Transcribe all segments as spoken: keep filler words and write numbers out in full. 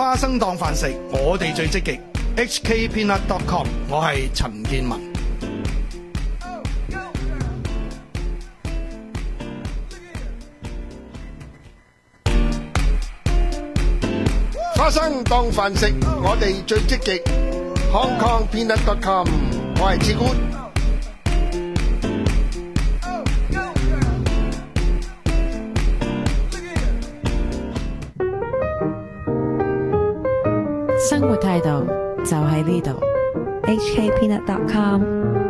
花生當飯食，我哋最積極。H K Peanut dot com， 我係陳建文。 花生當飯食，我哋最積極。Hong Kong Peanut dot com， 我係志官。 生活態度就喺呢度。 H K Peanut dot com。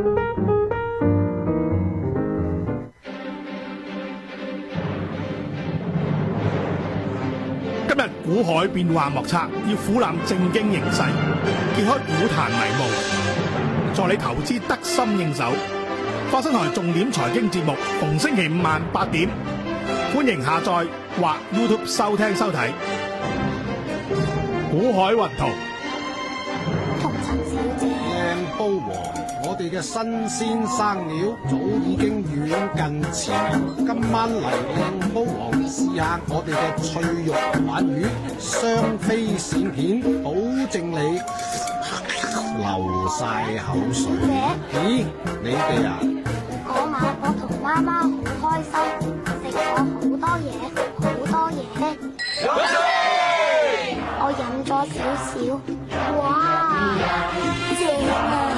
今日股海變幻莫測，要俯瞰正經形勢，揭開股壇迷霧，助你投資得心應手。花生台重點財經節目，逢星期五晚八點，歡迎下載或 YouTube 收聽收睇。股海雲圖， 同陳小姐， 靚煲王，我哋嘅新鮮生料早已經遠近馳名。今晚嚟靚煲王試下我哋嘅脆肉鯇魚，雙飛鱔片，保證你流晒口水。咦，你哋啊？ 嗰晚我同媽媽好開心，食咗好多嘢，好多嘢。我飲咗少少，哇，正啊！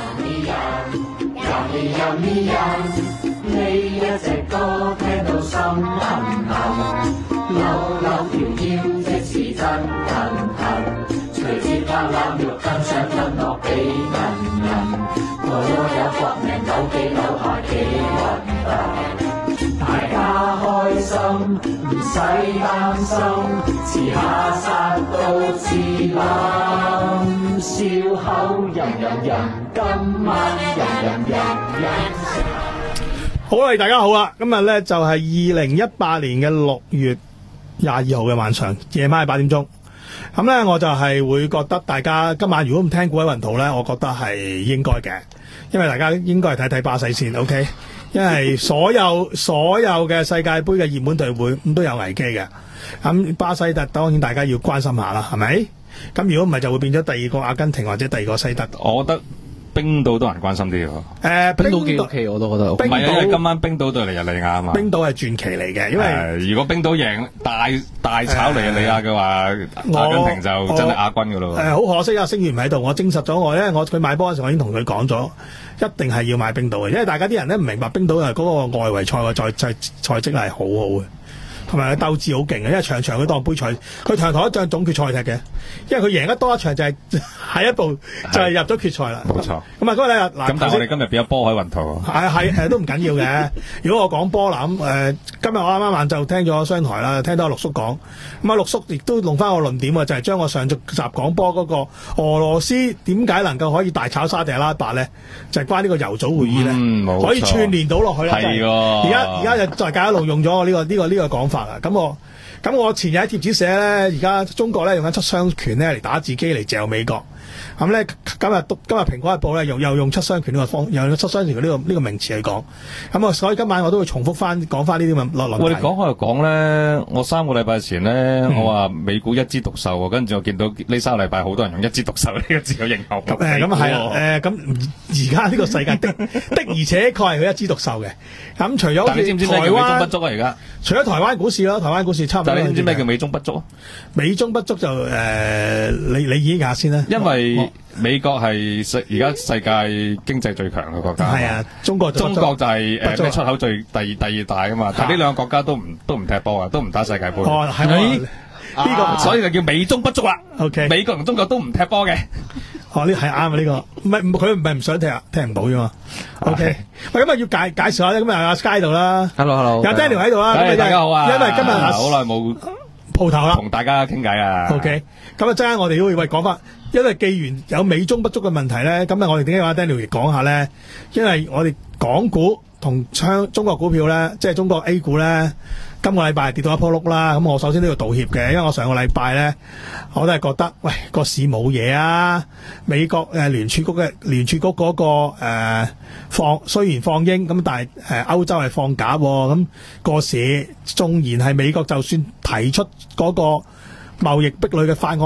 呢一隻歌聽到心痕痕，扭扭條腰即是真痕痕，隨節拍攬肉更想分落幾銀銀，我有搏命扭幾扭下幾運動，大家開心唔使擔心，遲下殺到自冧，笑口人人人，今晚人人人人食。 好啦，大家好啦，今日咧就係二零一八年嘅六月廿二號嘅晚上，夜晚係八點鐘。咁咧我就係會覺得大家今晚如果唔聽股海雲圖咧，我覺得係應該嘅，因為大家應該係睇睇巴西先 ，OK？ 因為所有所有嘅世界盃嘅熱門隊會咁都有危機嘅。咁巴西特當然大家要關心下啦，係咪？咁如果唔係就會變咗第二個阿根廷或者第二個西德。 我覺得冰島都人關心啲喎。 誒， 冰島幾 OK 我都覺得。 唔係啊，因為今晚冰島對尼日利亞啊嘛。 冰島係傳奇嚟嘅，因為、呃、 如果冰島贏大大炒尼日利亞嘅話，呃、阿根廷就真係亞軍噶咯。 誒，好、呃、可惜啊，星源唔喺度，我證實咗我咧，我佢買波嗰時候我已經同佢講咗，一定係要買冰島嘅，因為大家啲人咧唔明白冰島係嗰個外圍賽嘅賽賽賽績係好好嘅。同埋佢鬥志好勁嘅，因為場場佢當杯賽，佢場台一仗總決賽踢嘅，因為佢贏得多一場就係、是、下一步就係入咗決賽啦。冇錯。咁啊嗰個咧嗱， 咁但係我哋今日變咗波海雲圖。 係係誒都唔緊要嘅。如果我講波啦咁誒，今日我啱啱晏晝聽咗商台啦，聽到陸叔講，咁啊陸叔亦都弄翻個論點啊，就係、是、將我上集講波嗰個俄羅斯點解能夠可以大炒沙地阿拉伯咧，就係、是、關呢個油組會議咧、嗯，可以串聯到落去啦。係而家而家就大家一路用咗我呢個呢、這個呢、這個講法。咁我咁我前日喺貼紙寫咧，而家中國咧用緊七傷拳咧嚟打自己嚟嚼美國。咁咧今日今日蘋果日報咧又又用七傷拳呢個方，又用七傷拳呢個呢個名詞去講。咁啊，所以今晚我都會重複翻講翻呢啲咁嘅論題。 我哋講開又講咧，我三個禮拜前咧、嗯，我話美股一枝獨秀喎，跟住我見到呢三個禮拜好多人用一枝獨秀呢個字去形容。 咁誒咁係啦，誒咁而家呢個世界的的而且確係佢一枝獨秀嘅。咁除咗但你知唔知咩叫美中不足啊？而家除咗台灣股市啦，台灣股市差唔多。 但你知唔知咩叫美中不足啊？ 美中不足就誒、呃，你你演下先啦。 因為美國係世而家世界經濟最強嘅國家。係啊， 中國中國就係誒咩出口最第二第二大噶嘛。但係呢兩個國家都唔都唔踢波啊，都唔打世界盃。 哦，係咪？呢、啊這個、啊、所以就叫美中不足啦。OK， 美國同中國都唔踢波嘅。哦，呢係啱啊！呢、這個唔係佢唔係唔想踢啊，踢唔到啫嘛。OK， 喂，咁啊要介介紹下咧，咁啊阿 Sky 度啦。 Hello，Hello， 有 Daniel 喺度啦。 大家好啊！ 因為今日好耐冇鋪頭啦， 同大家傾偈啊。 OK，咁啊陣間我哋都會喂講翻，因為既然有美中不足嘅問題咧，咁啊我哋點解話 Daniel 嚟講下咧？因為我哋港股同昌中國股票咧，即係中國 A 股咧。今個禮拜跌到一鋪碌啦，咁我首先都要道歉嘅，因為我上個禮拜咧，我都係覺得，喂個市冇嘢啊！美國誒聯儲局嘅聯儲局嗰、那個誒、呃、放雖然放鷹，咁但係誒歐洲係放鴿，咁、那個市縱然係美國就算提出嗰個貿易壁壘嘅法案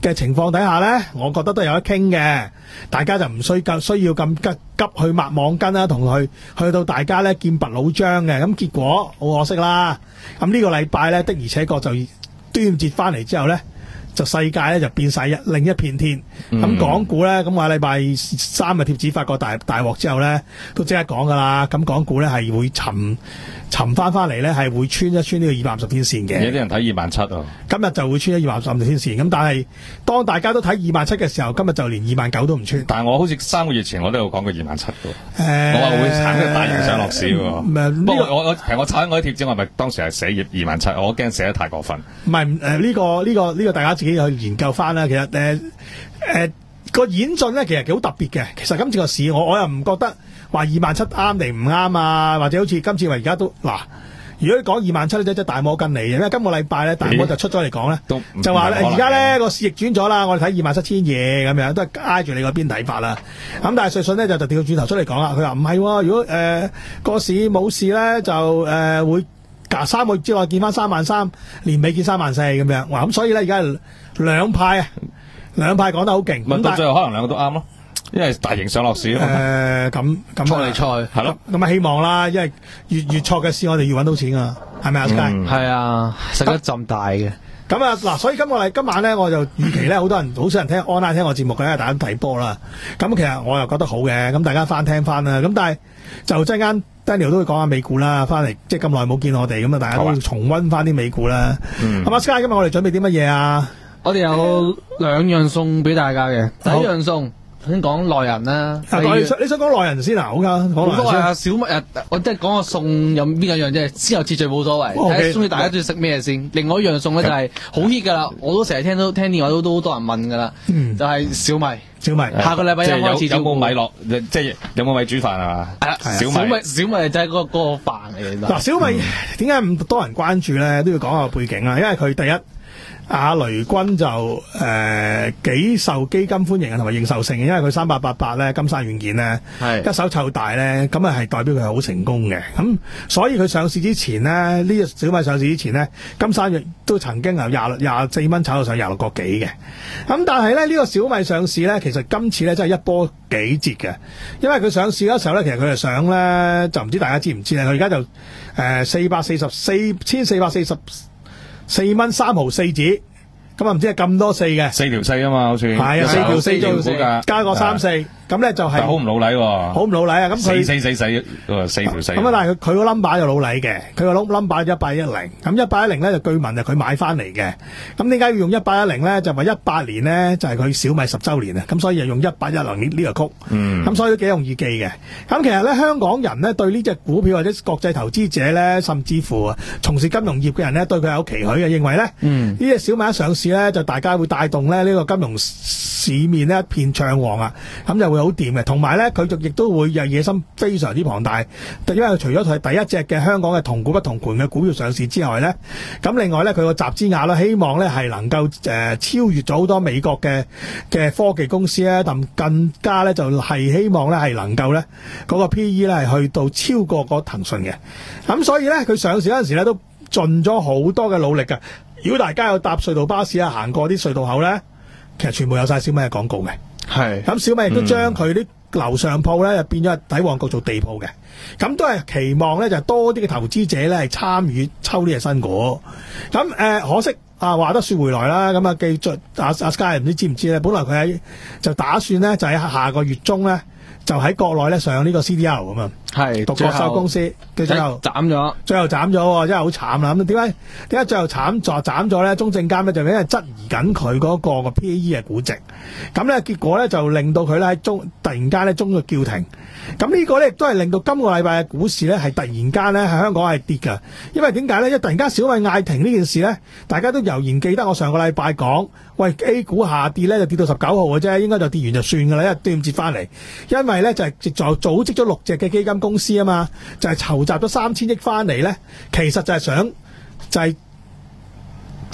嘅情況底下咧，我覺得都有得傾嘅。大家就唔需要需要咁急急去抹網巾啦，同佢去到大家咧劍拔弩張嘅。咁結果好可惜啦。咁呢個禮拜咧的而且確就端午節翻嚟之後咧。就世界咧就變晒一另一片天，咁、嗯、港股咧咁我禮拜三嘅貼紙發個大大鑊之後咧，都即刻講噶啦，咁港股咧係會沉沉翻翻嚟咧，係會穿一穿呢個二百五十天線嘅。 有啲人睇二萬七啊， 今日就會穿咗二百五十天線，咁但係當大家都睇二萬七嘅時候，今日就連二萬九都唔穿。 但係我好似三個月前我都有講過二萬七嘅， 誒， 我話會產生大型上落市喎。 呃、 不過我我其實我炒緊嗰啲貼紙，我咪當時係寫二萬七，我驚寫得太過分。 唔係誒呢個呢、這個呢、這個大家自己去研究翻啦。其實誒誒個演進咧，其實幾好特別嘅。其實今次個市我我又唔覺得話二萬七啱定唔啱啊，或者好似今次話而家都嗱。如果你講二萬七咧，即係大摩跟嚟嘅，因為今個禮拜咧，大摩就出咗嚟講咧，就話咧而家咧個市逆轉咗啦，我哋睇二萬七千嘢咁樣，都係挨住你嗰邊睇法啦。咁但係瑞信咧就就調轉頭出嚟講啦，佢話唔係，如果誒個、呃、市冇事咧，就誒、呃、會隔三個月之內見翻三萬三，年尾見三萬四咁樣。哇！咁所以咧而家兩派啊，兩派講得好勁。 咁到最後可能兩個都啱咯。因為大型上落市啊嘛，誒咁咁錯嚟錯係咯， 咁啊希望啦，因為越越錯嘅市我哋越揾到錢啊，係咪啊 Sky？ 係啊，食得浸大嘅。 咁啊嗱，所以今個禮今晚咧，我就預期咧，好多人好少人聽 online 聽我節目嘅，因為大家都睇波啦。咁其實我又覺得好嘅，咁大家翻聽翻啦。咁但係就陣間 Daniel 都會講下美股啦，翻嚟即係咁耐冇見我哋，咁啊大家都要重溫翻啲美股啦。咁啊 Sky 今日我哋準備啲乜嘢啊？ 我哋有兩樣餸俾大家嘅，第一樣餸。先講內人啦， 啊、你想你想講內人先啊？好噶，講內人先。啊， 小米啊，我即係講個餸有邊兩樣啫，先後次序冇所謂。睇中意大家中意食咩先。另外一樣餸咧就係好 hit 噶啦，我都成日聽到聽電話都都好多人問噶啦，嗯、就係小米。 小米下個禮拜一開始有冇米落？即係有冇米煮飯啊？係啦，小米小米就係嗰個飯嚟嘅。 嗱，小米點解咁多人關注咧？都要講下背景啊，因為佢第一。阿雷軍就誒幾、呃、受基金歡迎同埋認受性嘅，因為佢三八八八咧金山軟件咧一手湊大咧，咁啊係代表佢係好成功嘅。咁所以佢上市之前咧，呢、這個小米上市之前咧，金山軟都曾經由廿廿四蚊炒到上廿六個幾嘅。咁但係咧呢、這個小米上市咧，其實今次咧真係一波幾折嘅，因為佢上市嗰時候咧，其實佢係想咧就唔知大家知唔知咧，佢而家就誒四百四十四千四百四十。四蚊三毫四紙，咁啊唔知係咁多四嘅， 四條四啊嘛，好似係啊，四條四加加個三四，咁咧就係好唔老禮喎， 好唔老禮啊！咁佢四四四四四條四， 咁啊但係佢佢個 number 就老禮嘅，佢個 number 一八一零，咁一八一零咧就據聞就佢買翻嚟嘅，咁點解要用一八一零咧？就話一八年咧就係佢小米十週年啊，咁所以就用一八一零呢呢個曲，嗯，咁所以都幾容易記嘅。咁其實咧香港人咧對呢隻股票或者國際投資者咧，甚至乎啊從事金融業嘅人咧對佢有期許嘅，認為咧，嗯，呢隻小米一上市咧就大家會帶動咧呢個金融市面咧一片暢旺啊，咁就會好掂嘅。同埋咧佢就亦都會有野心非常之龐大，因為佢除咗佢係第一隻嘅香港嘅同股不同權嘅股票上市之外咧，咁另外咧佢個集資額咧希望咧係能夠誒、呃、超越咗好多美國嘅嘅科技公司咧，咁更加咧就係、是、希望咧係能夠咧嗰、那個 P E 咧係去到超過個騰訊嘅，咁所以咧佢上市嗰陣時咧都盡咗好多嘅努力㗎。如果大家有搭隧道巴士啊，行過啲隧道口咧，其實全部有晒小米嘅廣告嘅。係咁，小米亦都將佢啲樓上鋪咧，就變咗喺旺角做地鋪嘅。咁都係期望咧，就多啲嘅投資者咧係參與抽呢隻新股。咁誒、呃，可惜啊，話得說回來啦。咁啊，記住阿阿 Sky 唔知知唔知咧？本來佢喺就打算咧，就喺下個月中咧，就喺國內咧上呢個 C D L 咁啊。係獨角獸公司嘅最後斬咗，最後斬咗，真係好慘啦！咁點解點解最後慘咗斬咗咧？中證監咧就因為質疑緊佢嗰個個 P E 嘅估值，咁咧結果咧就令到佢咧喺中突然間咧中咗叫停。咁呢個咧亦都係令到今個禮拜嘅股市咧係突然間咧喺香港係跌㗎。因為點解咧？因為突然間小米嗌停呢件事咧，大家都悠然記得我上個禮拜講，喂 A 股下跌咧就跌到十九號嘅啫，應該就跌完就算㗎啦，因為端午節翻嚟。因為咧就係就組織咗六隻嘅基金公司啊嘛，就係、是、籌集咗三千億翻嚟咧，其實就係想就係、是、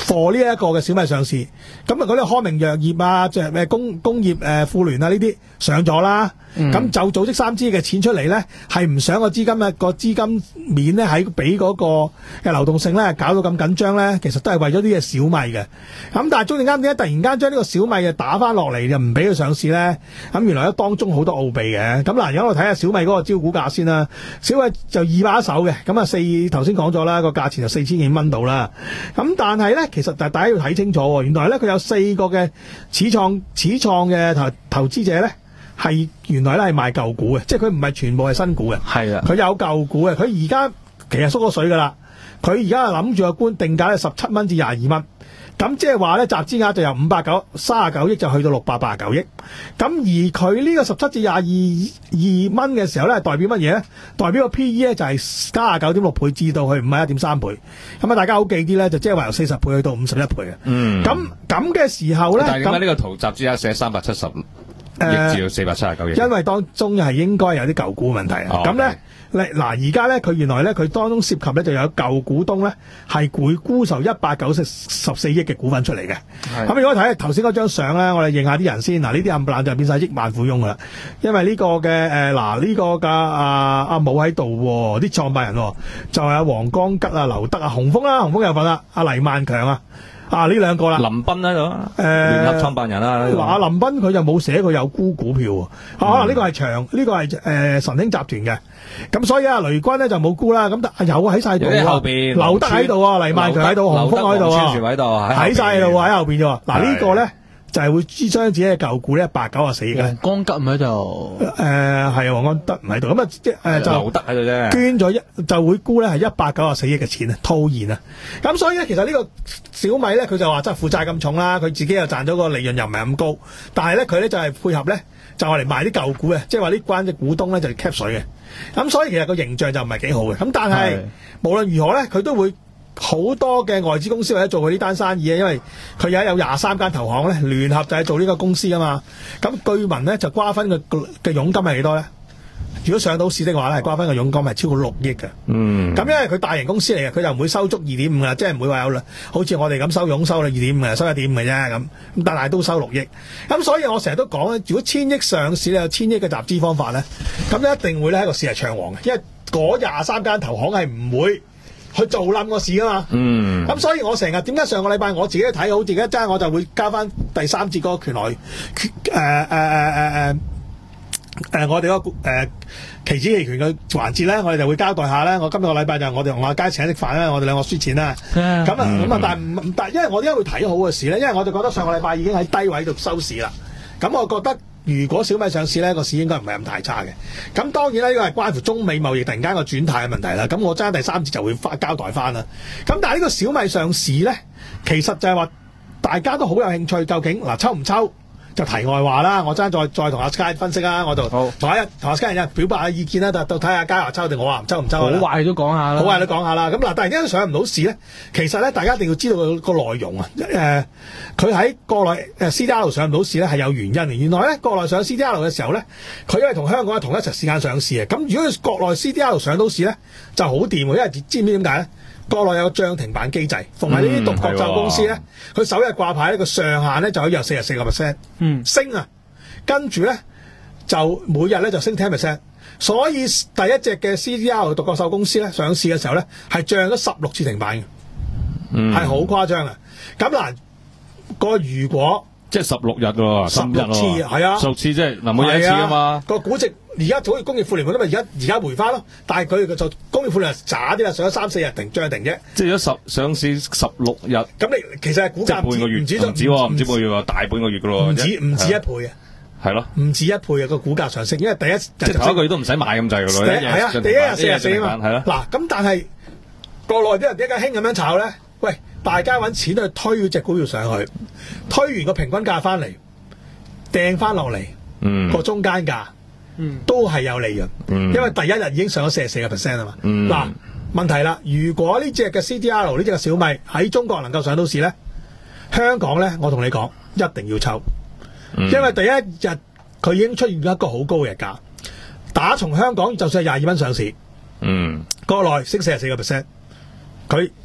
貨呢一個嘅小米上市，咁啊嗰啲康明藥業啊，即係咩工工業誒婦聯啊呢啲上咗啦，咁、嗯、就組織三支嘅錢出嚟咧，係唔想個資金啊個資金面咧喺俾嗰個嘅流動性咧搞到咁緊張咧，其實都係為咗啲嘅小米嘅。咁但係中證監點解突然間將呢個小米嘅打翻落嚟，就唔俾佢上市咧？咁原來咧當中好多奧秘嘅。咁嗱，而家我睇下小米嗰個招股價先啦。小米就二百一手嘅，咁啊四頭先講咗啦，個價錢就四千幾蚊到啦。咁但係咧，其實大家要睇清楚喎，原來咧佢有四個嘅始創始創嘅投投資者咧，係原來咧係賣舊股嘅，即係佢唔係全部係新股嘅。係啊，佢有舊股嘅，佢而家其實縮咗水噶啦。佢而家諗住個官定價咧十七蚊至廿二蚊。咁即係話咧，集資額就由五百九三十九億就去到六百八十九億。咁而佢呢個十七至廿二二蚊嘅時候咧，代表乜嘢咧？代表個 P E 咧就係三十九點六倍至到去五十一點三倍。咁啊，大家好記啲咧，就即係話由四十倍去到五十一倍嘅。嗯。咁咁嘅時候咧， 但係點解呢個圖集資額寫三百七十億至到四百七十九億？ 因為當中係應該有啲舊股問題啊。咁咧、哦。嗱，而家咧佢原來咧佢當中涉及咧就有舊股東咧係會沽售一百九十四億嘅股份出嚟嘅。咁如果睇頭先嗰張相咧，我哋認下啲人先。嗱，呢啲冚唪唥就變晒億萬富翁噶啦。因為呢個嘅誒嗱呢個嘅阿阿武喺度喎，啲創辦人喎就係阿黃光吉啊、劉德啊、洪峰啦，洪峰有份啦，阿黎萬強啊。啊！呢兩個啦， 林彬喺度，誒聯合創辦人啦。 嗱，阿林彬佢就冇寫佢有沽股票喎、嗯啊。可能呢個係長，呢、呢個係誒、呃、神興集團嘅。咁所以啊，雷軍咧就冇沽啦。咁但有喺晒度喎。後邊劉德喺度啊，黎萬強喺度，洪峰喺度啊，喺晒度喺後邊啫喎。嗱呢個咧。就係會支將自己嘅舊股咧一百九十四億嘅。 黃光吉唔喺度， 誒係黃光德唔喺度，咁啊即係就劉德喺度啫， 捐咗一就會沽咧係一百九十四億嘅錢啊，套現啊。咁所以咧，其實呢個小米咧，佢就話真係負債咁重啦，佢自己又賺咗個利潤又唔係咁高，但係咧佢咧就係配合咧就係嚟賣啲舊股嘅，即係話呢關嘅股東咧就係 cap 水嘅。咁所以其實個形象就唔係幾好嘅。咁但係無論如何咧，佢都會。好多嘅外資公司或者做佢呢單生意啊，因為佢而家有廿三間投行咧聯合就係做呢個公司啊嘛。咁據聞咧就瓜分嘅嘅佣金係幾多咧？如果上到市的話咧，係瓜分嘅佣金係超過六億嘅。嗯。咁因為佢大型公司嚟嘅，佢就唔會收足二點五啦，即係唔會話有好似我哋咁收佣收你二點五嘅，收一點五嘅啫咁。咁但係都收六億。咁所以我成日都講咧，如果千億上市咧，有千億嘅集資方法咧，咁一定會咧喺個市係暢旺嘅，因為嗰廿三間投行係唔會。去做冧個市啊嘛，嗯，咁所以我成日點解上個禮拜我自己睇好自己一陣，我就會加翻第三節嗰個權來，誒誒誒誒誒誒，我哋嗰個誒期指期權嘅環節咧，我哋就會交代下咧。我今日個禮拜就我哋同阿佳請食飯啦，我哋兩個輸錢啦，咁啊咁啊，但係唔但係，因為我點解會睇好嘅市咧？因為我就覺得上個禮拜已經喺低位度收市啦，咁我覺得。如果小米上市咧，個市應該唔係咁太差嘅。咁當然啦，呢個係關乎中美貿易突然間個轉態嘅問題啦。咁我爭第三節就會翻交代翻啦。咁但係呢個小米上市咧，其實就係話大家都好有興趣，究竟嗱抽唔抽？就題外話啦，我爭再再同阿 Sky 分析啦，我就同阿同阿 Sky 人表白下意見啦，到到睇下嘉華抽定我話抽唔抽。 好壞都講下啦， 好壞都講下啦。咁嗱，突然間上唔到市咧，其實咧大家一定要知道個個內容啊。誒、呃，佢喺國內誒 C D R 上唔到市咧係有原因嘅。原來咧國內上 C D R 嘅時候咧，佢因為同香港係同一齊時間上市嘅。咁如果佢國內 C D R 上到市咧，就好掂喎，因為知唔知點解咧？國內有個漲停板機制，逢係呢啲獨角獸公司咧，佢、嗯、首日掛牌呢個上限咧就可以有四十四個 percent，嗯，升啊，跟住咧就每日咧就升 ten percent，所以第一隻嘅 C D R 獨角獸公司咧上市嘅時候咧係漲咗十六次停板嘅，嗯，係好誇張啊！咁嗱，個如果即係十六日喎， 十六次係啊， 十六次即係嗱每一次啊嘛， 個估值。而家好似工業富聯咁，而家而家回翻咯，但係佢就工業富聯渣啲啦，上咗三四日停漲停啫。 即係咗十上市十六日， 咁你其實係股價半個月，唔止唔止唔止半個月喎，大半個月噶咯， 唔止唔止一倍啊， 係咯， 唔止一倍啊個股價上升，因為第一即係頭一個月都唔使買咁滯噶咯， 係啊，第一日四十四啊嘛，係咯。嗱咁但係國內啲人點解興咁樣炒咧？喂，大家揾錢去推嗰隻股票上去，推完個平均價翻嚟，掟翻落嚟，嗯，個中間價。嗯、都係有利潤、嗯，因為第一日已經上咗四十四個 percent 啊嘛。嗱、嗯，問題啦，如果呢隻嘅 C D R 呢隻嘅小米喺中國能夠上到市咧，香港咧，我同你講一定要抽、嗯，因為第一日佢已經出現咗一個好高嘅日價，打從香港就算係廿二蚊上市，嗯，國內升四十四個 percent，佢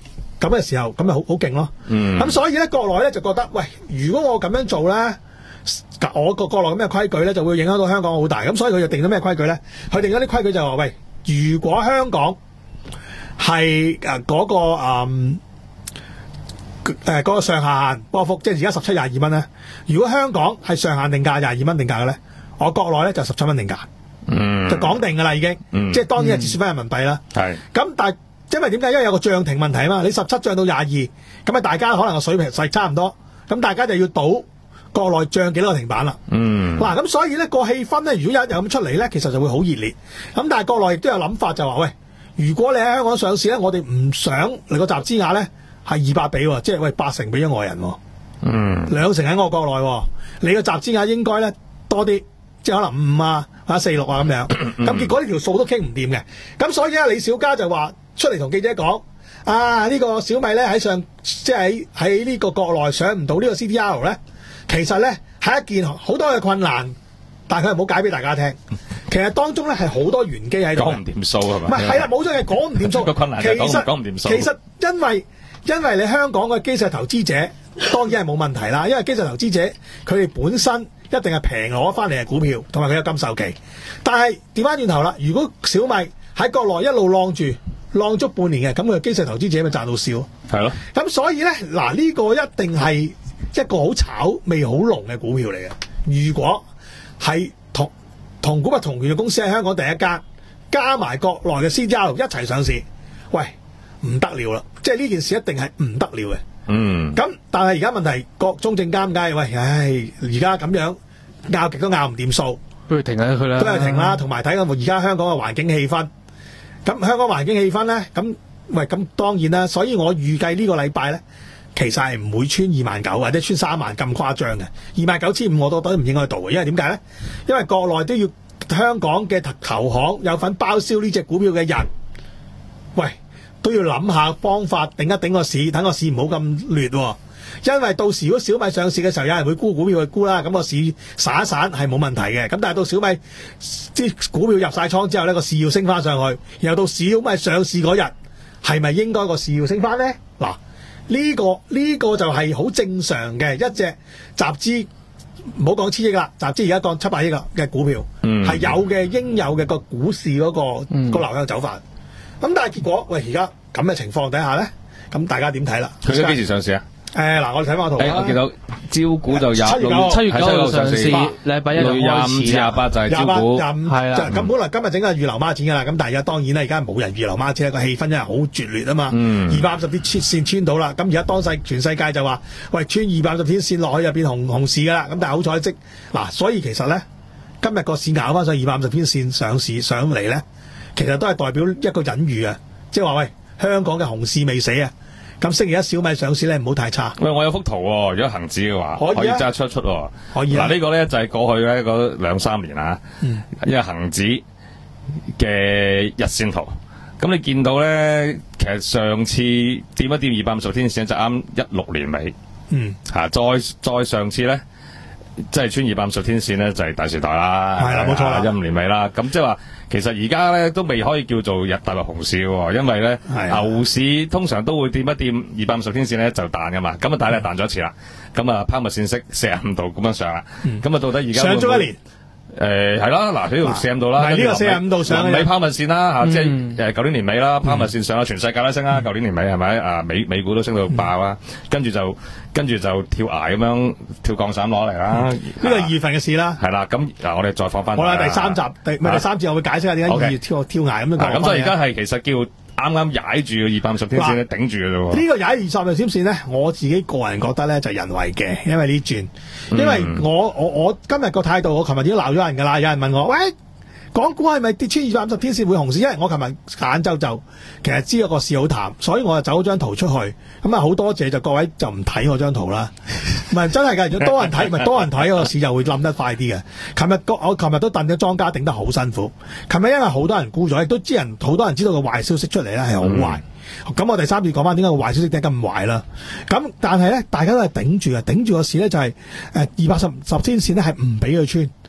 咁嘅時候，咁咪好好勁咯。 嗯。 咁所以咧，國內咧就覺得，喂，如果我咁樣做咧，我個國內咁嘅規矩咧，就會影響到香港好大。咁所以佢就定咗咩規矩咧？佢定咗啲規矩就話，喂，如果香港係誒嗰個誒誒嗰個上限波幅，即係而家十七廿二蚊咧。如果香港係上限定價廿二蚊定價嘅咧，我國內咧就十七蚊定價。 嗯。就講定㗎啦，已經。嗯。即係當然係折算翻人民幣啦。係。咁但係因為點解？因為有個漲停問題啊嘛。你十七漲到廿二，咁啊大家可能個水平勢差唔多，咁大家就要賭國內漲幾多個停板啦。嗯。嗱，咁所以咧個氣氛咧，如果有一日咁出嚟咧，其實就會好熱烈。咁但係國內亦都有諗法，就話喂，如果你喺香港上市咧，我哋唔想你個集資額咧係二百比喎，即係喂八成俾咗外人喎。嗯。兩成喺我國內喎，你個集資額應該咧多啲，即係可能五啊或者四六啊咁樣。咁結果呢條數都傾唔掂嘅。咁所以咧，李小加就話出嚟同記者講：啊，呢、呢個小米咧喺上，即係喺喺呢個國內上唔到呢個 C T R 咧，其實咧係一件好多嘅困難，但係佢唔好解俾大家聽。其實當中咧係好多玄機喺度。 講唔掂數係咪？ 唔係係啦，冇錯係講唔掂數。 個困難係講講唔掂數。 其實因為因為你香港嘅基石投資者當然係冇問題啦，因為基石投資者佢哋本身一定係平攞翻嚟嘅股票，同埋佢有禁售期。但係調翻轉頭啦，如果小米喺國內一路浪住浪足半年嘅，咁佢基石投資者咪賺到笑。係咯。咁所以咧，嗱呢個一定係一個好炒味好濃嘅股票嚟嘅。如果係同同股不同權嘅公司喺香港第一間，加埋國內嘅 C T R 一齊上市，喂唔得了啦！即係呢件事一定係唔得了嘅。嗯。咁但係而家問題，國中證監界喂，唉，而家咁樣拗極都拗唔掂數， 不如停下佢啦。 都係停啦，同埋睇緊而家香港嘅環境氣氛。咁香港環境氣氛咧，咁喂咁當然啦。所以我預計呢個禮拜咧，其實係唔會穿二萬九或者穿三萬咁誇張嘅。二萬九千五我都覺得唔應該到嘅，因為點解咧？因為國內都要香港嘅投行有份包銷呢隻股票嘅人，喂都要諗下方法頂一頂個市，等個市唔好咁劣喎。因為到時如果小米上市嘅時候，有人會沽股票去沽啦，咁個市散一散係冇問題嘅。咁但係到小米啲股票入晒倉之後呢，個市要升翻上去，然後到小米上市嗰日，係咪應該個市要升翻呢？嗱，呢個呢個就係好正常嘅一隻集資，唔好講千億啦，集資而家講七百億啦嘅股票，係、嗯、有嘅應有嘅個股市嗰、嗰個、嗯、個流向走法。咁但係結果，喂而家咁嘅情況底下咧，咁大家點睇啦？ 佢都幾時上市啊？ 誒、呃、嗱，我哋睇翻個圖啦。 我見到招股就廿六七月九號上市，禮拜一就開始。 廿五至廿八就係招股， 廿五係啦。咁本來今日整係預留孖展㗎啦，咁但係而家當然啦，而家冇人預留孖展，個氣氛真係好絕劣啊嘛。二百五十天線穿到啦，咁而家當世全世界就話，喂穿二百五十天線落去就變紅紅市㗎啦。咁但係好彩即嗱，所以其實咧，今日個市咬翻上二百五十天線上市上嚟咧，其實都係代表一個隱喻啊，即係話喂，香港嘅熊市未死啊！咁星期一小米上市咧，唔好太差。 喂，我有幅圖喎、哦，如果恒指嘅話，可以揸、啊、出出喎、哦。 可以嗱、啊， 呢、這個咧就係、是、過去咧嗰兩三年啊，嗯、因為恒指嘅日線圖。咁你見到咧，其實上次掂一掂二百五十天線就啱一六年尾。嗯。嚇、啊，再再上次咧，即係穿二百五十天線咧，就係、是、大時代啦。係啦，冇錯啦，一五年尾啦。咁即係話。其實而家咧都未可以叫做日踏入熊市喎，因為咧牛市通常都會掂一掂二百五十天線咧就彈噶嘛，咁啊但係咧彈咗一次啦，咁啊拋物線式四十五度咁樣上啦，咁、嗯、啊到底而家上咗一年？ 誒係啦，嗱呢度四十五度啦， 係呢個四十五度上， 年尾拋物線啦嚇，即係誒舊年年尾啦，拋物線上啦，全世界都升啦，舊、嗯、年年尾係咪啊美美股都升到爆啦、嗯，跟住就跟住就跳崖咁樣跳降傘攞嚟啦，呢個二月份嘅事啦， 係啦，咁嗱我哋再放翻好啦，第三集第唔係第三節我會解釋下點解二月跳跳崖咁樣講， 咁所以而家係其實叫。啱啱踩住個二百五十天線咧，頂住嘅啫喎。呢個踩二十日天線咧，我自己個人覺得咧就係人為嘅，因為呢轉，因為我我我今日個態度，我琴日已經鬧咗人㗎啦。有人問我，喂，港股係咪跌穿二百五十天線會紅市？因為我琴日晏晝就其實知道個市好淡，所以我就走咗張圖出去。咁啊，好多謝就各位就唔睇我張圖啦。唔係真係㗎，如果多人睇，咪多人睇個市就會冧得快啲嘅。琴日我琴日都戥咗莊家頂得好辛苦。琴日因為好多人沽咗，亦都知人好多人知道個壞消息出嚟咧係好壞。咁、嗯、我第三次講翻點解個壞消息點解咁壞啦？咁但係咧，大家都係頂住嘅，頂住個市咧就係誒二百十十天線咧係唔俾佢穿。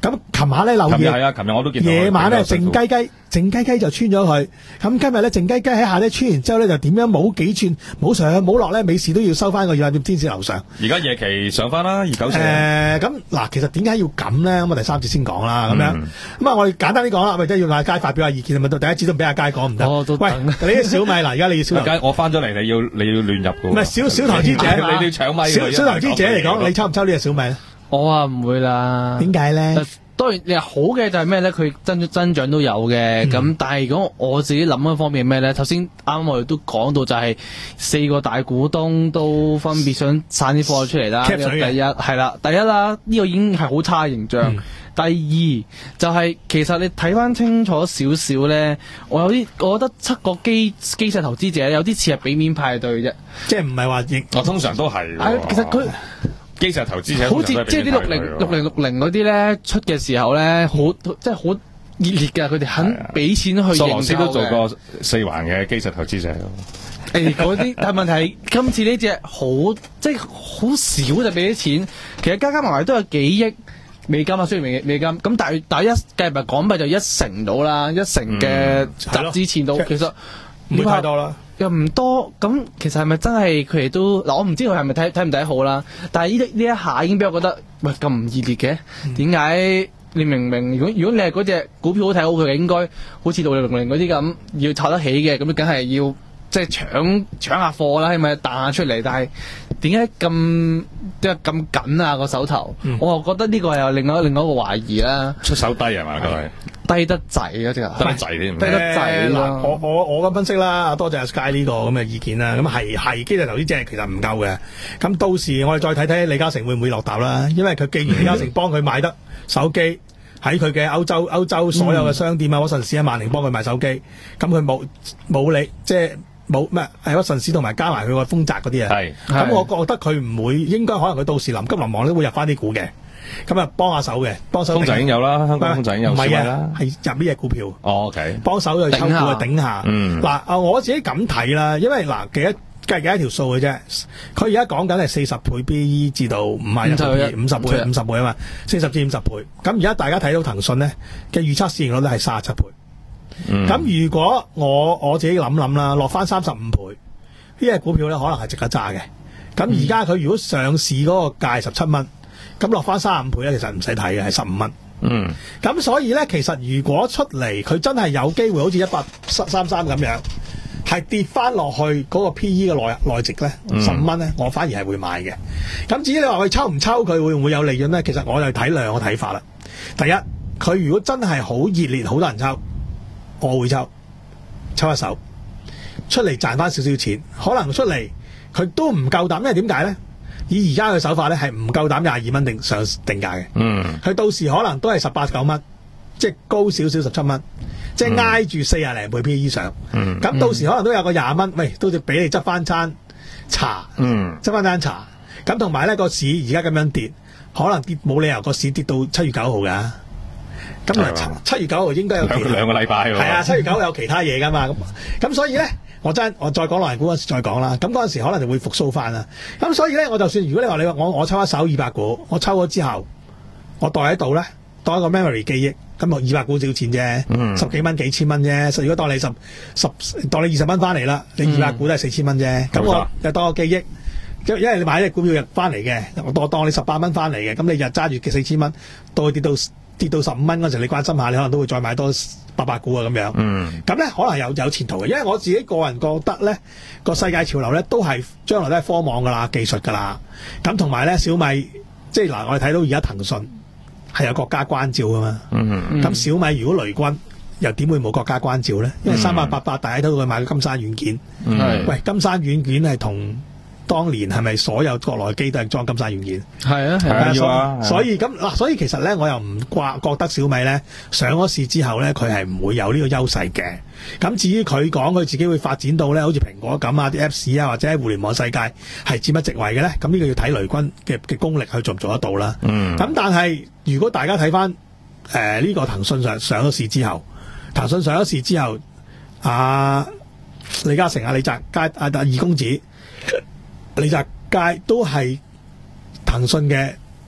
咁琴晚咧留意， 琴日係啊，琴日我都見到夜晚咧靜比較辛苦雞雞，靜雞雞就穿咗佢。咁今日咧靜雞雞喺下咧穿完之後咧就點樣冇幾寸冇上冇落咧，美市都要收翻個二百點天線樓上。 而家夜期上翻啦，二九四。 誒咁嗱，其實點解要咁咧？咁我第三節先講啦，咁樣嗯咁啊，我哋簡單啲講啦，咪即係要阿佳發表下意見，咪到第一節都唔俾阿佳講唔得。 我都喂， 等你啲小米嗱，而家你要小而家我翻咗嚟，你要你要亂入嘅喎。 唔係小小投資者， 你你要搶咪。 小小投資者嚟講，你抽唔抽呢隻小米咧？ 我啊唔會啦。 點解咧？ 誒當然，你話好嘅就係咩咧？佢增增長都有嘅，咁、 嗯、 但係如果我自己諗嗰方面係咩咧？頭先啱啱我哋都講到就係四個大股東都分別想散啲貨出嚟啦。第一係啦，第一啦，呢、呢個已經係好差嘅形象。嗯、第二就係、是、其實你睇翻清楚少少咧，我有啲我覺得七個基基石投資者有啲似係俾面派對啫， 即係唔係話亦我通常都係。 係其實佢。 基石投資者好似即係啲六零六零六零嗰啲咧出嘅時候咧，好即係好熱烈㗎，佢哋肯俾錢去。 索羅斯都做過四環嘅基石投資者。 誒嗰啲，但係問題係今次呢隻好即係好少就俾啲錢，其實加加埋埋都有幾億美金啊，雖然美美金咁，但係但係一計埋港幣就一成到啦，一成嘅集資錢到，其實唔會太多啦。 又唔多，咁其實係咪真係佢哋都嗱？我唔知佢係咪睇睇唔睇得好啦。但係呢呢一下已經俾我覺得，喂咁唔熱烈嘅，點解、嗯、你明明如果如果你係嗰隻股票好睇好佢，應該好似六零六零嗰啲咁要炒得起嘅，咁梗係要即係搶搶下貨啦，係咪彈下出嚟？但係點解咁即係咁緊啊個手頭？嗯、我又覺得呢個係有另外另外一個懷疑啦。 出手低係嘛？佢係。 低得滯啊！即係低得滯添， 低得滯嗱，我我我咁分析啦，多謝阿 Sky 呢個咁嘅意見啦。咁係係基石投資者其實唔夠嘅。咁到時我哋再睇睇李嘉誠會唔會落踏啦。因為佢既然李嘉誠幫佢買得手機，喺佢嘅歐洲歐洲所有嘅商店啊，屈臣氏啊、萬寧幫佢買手機，咁佢冇冇理即係冇咩係屈臣氏同埋加埋佢個豐澤嗰啲啊。係，咁我覺得佢唔會應該可能佢到時臨急臨忙都會入翻啲股嘅。咁啊，幫下手嘅，幫手。豐澤已經有啦，香港豐澤已經有。唔係啊，係入呢隻股票。哦 ，OK。幫手去抽股去頂下。嗯。嗱，啊，我自己咁睇啦，因為嗱，幾多計幾多條數嘅啫。佢而家講緊係四十倍 B E 至到五十一倍、五十倍、五十倍啊嘛，四十至五十倍。咁而家大家睇到騰訊咧嘅預測市盈率咧係三十七倍。嗯。咁如果我我自己諗諗啦，落翻三十五倍，呢隻股票咧可能係值得揸嘅。咁而家佢如果上市嗰個價係十七蚊。咁落翻三十五倍咧，其實唔使睇嘅，係十五蚊。嗯。咁所以咧，其實如果出嚟佢真係有機會好似一八三三咁樣，係跌翻落去嗰個 P E 嘅內內值咧，十五蚊咧，我反而係會買嘅。咁至於你話佢抽唔抽佢會唔會有利潤咧？其實我就睇兩個睇法啦。第一，佢如果真係好熱烈，好多人抽，我會抽，抽一手出嚟賺翻少少錢。可能出嚟佢都唔夠膽，因為點解咧？以而家嘅手法咧，係唔夠膽廿二蚊定上定價嘅。嗯，佢到時可能都係十八九蚊，即係高少少十七蚊，即係挨住四廿零倍 P E 上。嗯，咁到時可能都有個廿蚊，喂，都要俾你執翻餐茶。嗯，執翻餐茶。咁同埋咧個市而家咁樣跌，可能跌冇理由個市跌到七月九號㗎。咁啊，七月九號應該有其他兩個禮拜喎。係啊，七月九號有其他嘢㗎嘛。咁咁所以咧。我真我再講內銀股嗰時再講啦，咁嗰陣時可能就會復甦翻啦。咁所以咧，我就算如果你話你話我我抽一手二百股，我抽咗之後，我袋喺度咧，當一個 memory 記憶，咁我二百股少錢啫，嗯、十幾蚊幾千蚊啫。如果當你十十當你二十蚊翻嚟啦，你二百股都係四千蚊啫。咁、嗯、我就當個記憶，因因為你買隻股票入翻嚟嘅，我當當你十八蚊翻嚟嘅，咁你就揸住嘅四千蚊，到跌到跌到十五蚊嗰陣，你關心下，你可能都會再買多八百股啊咁樣。嗯，咁咧可能有有前途嘅，因為我自己個人覺得咧，個世界潮流咧都係將來都係科網噶啦、技術噶啦。咁同埋咧，小米即係嗱，我哋睇到而家騰訊係有國家關照噶嘛。嗯，咁小米如果雷軍又點會冇國家關照咧？因為三八八八大家都會買金山軟件。嗯，喂，金山軟件係同當年係咪所有國內機都係裝金山軟件？係啊，係啊，所以咁嗱，所以其實咧，我又唔掛覺得小米咧上咗市之後咧，佢係唔會有呢個優勢嘅。咁至於佢講佢自己會發展到咧，好似蘋果咁啊，啲 Apps 啊，或者喺互聯網世界係佔乜席位嘅咧？咁呢個要睇雷軍嘅嘅功力去做唔做得到啦。嗯。咁但係如果大家睇翻誒呢個騰訊上上咗市之後，騰訊上咗市之後，啊李嘉誠啊、李澤楷啊、二公子。李澤楷都係騰訊嘅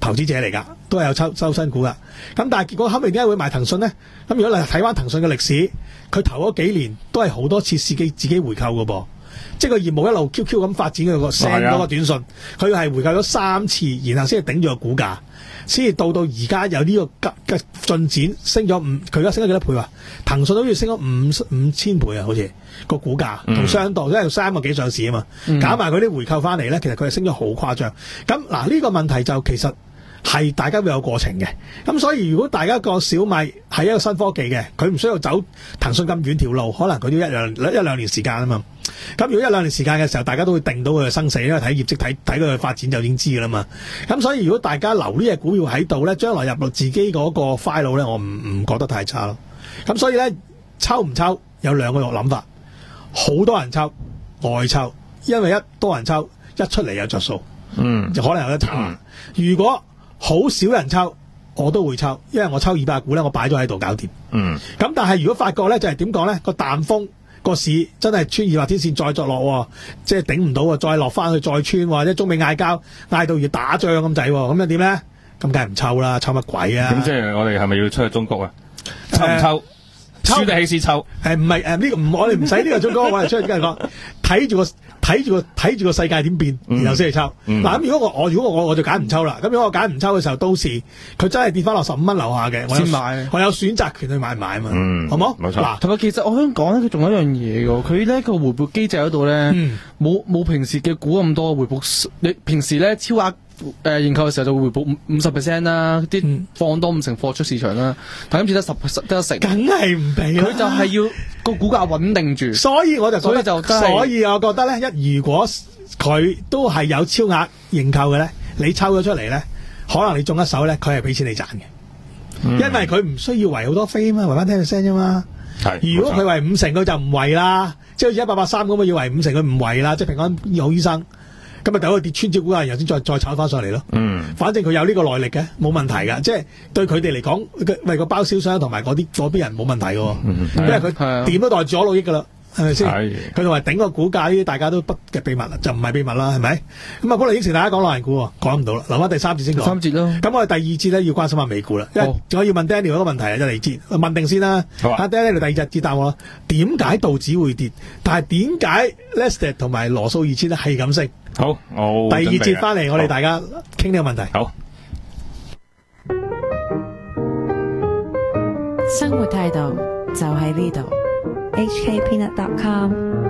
投資者嚟㗎，都係有抽收新股㗎。咁但係結果後尾點解會買騰訊咧？咁如果你睇翻騰訊嘅歷史，佢頭嗰幾年都係好多次自己自己回購㗎噃。即係個業務一路 Q Q 咁發展佢個 send 嗰個短信，佢係回購咗三次，然後先係頂住個股價，先至到到而家有呢個嘅進展，升咗五，佢而家升咗幾多倍啊？騰訊好似升咗五五千倍啊，好似個股價同相當，因為三個幾上市啊嘛， 嗯搞埋佢啲回購翻嚟咧，其實佢係升咗好誇張。咁嗱呢個問題就其實係大家會有過程嘅，咁所以如果大家個小米係一個新科技嘅，佢唔需要走騰訊咁遠條路，可能佢都一兩一兩年時間啊嘛。咁如果一兩年時間嘅時候，大家都會定到佢嘅生死，因為睇業績睇睇佢嘅發展就已經知㗎啦嘛。咁所以如果大家留呢隻股票喺度咧，將來入落自己嗰個 file 咧，我唔唔覺得太差咯。咁所以咧，抽唔抽有兩個諗法，好多人抽外抽，因為一多人抽一出嚟有着數， 嗯， 就可能有得炒。嗯、如果好少人抽，我都會抽，因為我抽二百股咧，我擺咗喺度搞掂。 嗯， 咁但係如果發覺咧，就係點講咧？個淡風個市真係穿二百天線再作落，即係頂唔到啊！再落翻去再穿，或者中美嗌交，嗌到要打仗咁滯，咁樣點咧？咁梗係唔抽啦，抽乜鬼啊？ 咁即係我哋係咪要出去中谷啊？抽唔抽？輸得起先抽。 誒唔係誒呢個唔，我哋唔使呢個中谷，我哋出去跟住講，睇住個睇住個睇住個世界點變，然後先去抽。嗱咁、 嗯嗯、 如果我我如果我我就揀唔抽啦。咁如果我揀唔抽嘅時候，到時佢真係跌翻落十五蚊樓下嘅，我有先買， 我有選擇權去買唔買啊嘛。 嗯， 好冇？ 冇錯。 嗱，同埋其實我想講咧，佢仲有一樣嘢嘅，佢咧個回報機制嗰度咧，冇冇、嗯、平時嘅股咁多回報。你平時咧超額誒認購嘅時候就會回報五五十 percent 啦，啲放多五成貨出市場啦。但今次得十得一成， 梗係唔俾啦。 佢就係要個股價穩定住， 所以我就覺得所以就所以我覺得咧，一如果佢都係有超額認購嘅咧，你抽咗出嚟咧，可能你中一手咧，佢係俾錢你賺嘅，嗯、因為佢唔需要圍好多飛啊嘛，圍翻ten percent啫嘛。如果佢圍五成，佢就唔圍啦，即係好似一八八三咁啊，要圍五成佢唔圍啦，即係平安好醫生。咁咪等佢跌穿招股價，然後先再再炒翻上嚟咯。嗯，反正佢有呢個耐力嘅，冇問題㗎。即係對佢哋嚟講，為個包銷商同埋嗰啲嗰邊人冇問題㗎。嗯，因為佢點都袋住咗六億㗎啦，係咪先？佢同埋頂個股價呢啲，大家都不嘅秘密啦，就唔係秘密啦，係咪？咁啊，本來應承大家講內銀股，講唔到啦，留翻第三節先講。三節咯。咁我哋第二節咧要關心下美股啦，因為仲要問 Daniel 嗰個問題啊，一嚟節問定先啦。好啊。Daniel 第二節節答我啦，點解道指會跌？但係點解 Nasdaq 同埋羅素二千咧係咁升？ 好，我第二節翻嚟，我哋大家傾呢個問題。 好， 生活態度就喺呢度。 H K Peanut dot com